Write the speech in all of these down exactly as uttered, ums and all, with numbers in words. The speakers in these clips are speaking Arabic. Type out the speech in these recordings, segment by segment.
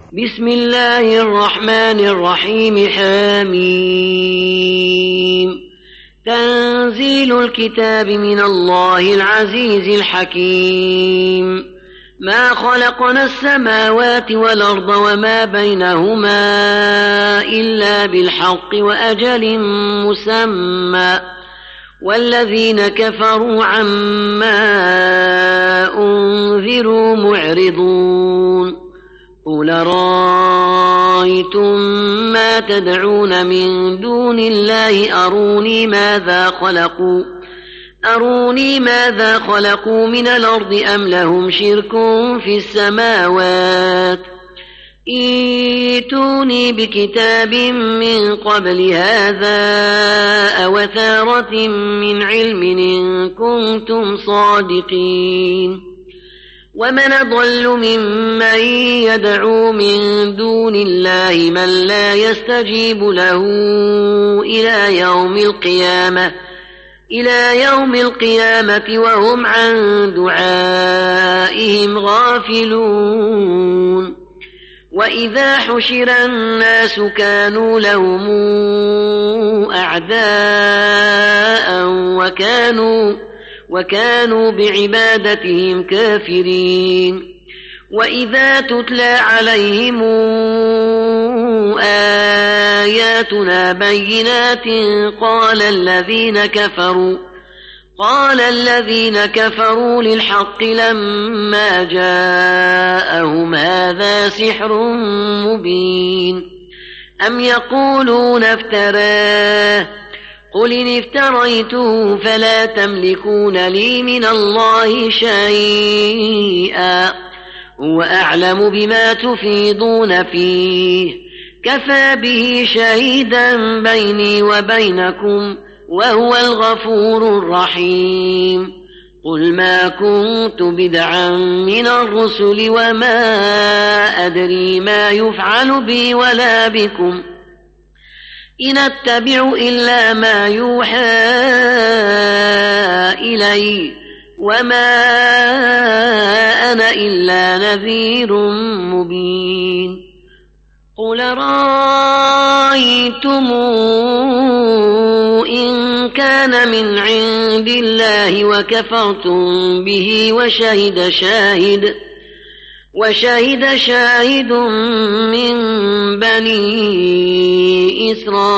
بسم الله الرحمن الرحيم. حميم. تنزيل الكتاب من الله العزيز الحكيم. ما خلقنا السماوات والأرض وما بينهما إلا بالحق وأجل مسمى، والذين كفروا عما أنذروا معرضون. قل رأيتم ما تدعون من دون الله أروني ماذا خلقوا أروني ماذا خلقوا من الأرض أم لهم شرك في السماوات. ائتوني بكتاب من قبل هذا أو أثارة من علم إن كنتم صادقين. ومن أضل ممن يدعو من دون الله من لا يستجيب له إلى يوم القيامة إلى يوم القيامة وهم عن دعائهم غافلون. وإذا حشر الناس كانوا لهم أعداء وكانوا وكانوا بعبادتهم كافرين. وإذا تتلى عليهم آياتنا بينات قال الذين كفروا قال الذين كفروا للحق لما جاءهم هذا سحر مبين. أم يقولون افتراه قل إن افتريته فلا تملكون لي من الله شيئا هو أعلم بما تفيضون فيه كفى به شهيدا بيني وبينكم وهو الغفور الرحيم. قل ما كنت بدعا من الرسل وما أدري ما يفعل بي ولا بكم إن أتبع إلا ما يوحى إلي وما أنا إلا نذير مبين. قل رأيتم إن كان من عند الله وكفرتم به وشهد شاهد وشهد شاهد من بني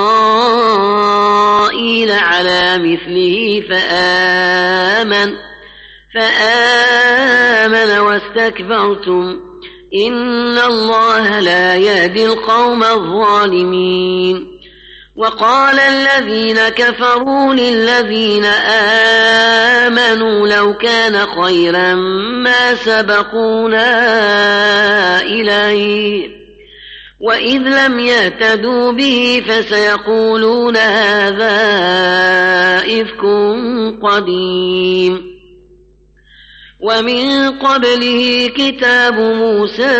إسرائيل على مثله فآمن فآمن واستكبرتم إن الله لا يهدي القوم الظالمين. وقال الذين كفروا للذين آمنوا لو كان خيرا ما سبقونا إليه وإذ لم يهتدوا به فسيقولون هذا إفك قديم. ومن قبله كتاب موسى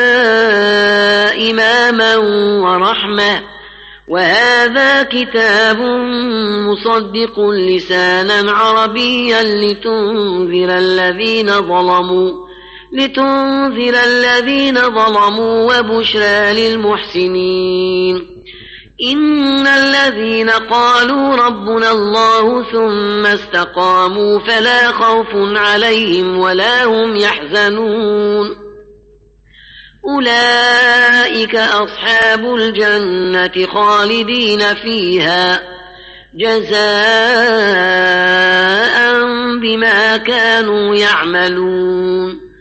إماما ورحمة وهذا كتاب مصدق لسانا عربيا لتنذر الذين ظلموا لتنذر الذين ظلموا وبشرى للمحسنين. إن الذين قالوا ربنا الله ثم استقاموا فلا خوف عليهم ولا هم يحزنون. أولئك أصحاب الجنة خالدين فيها جزاء بما كانوا يعملون.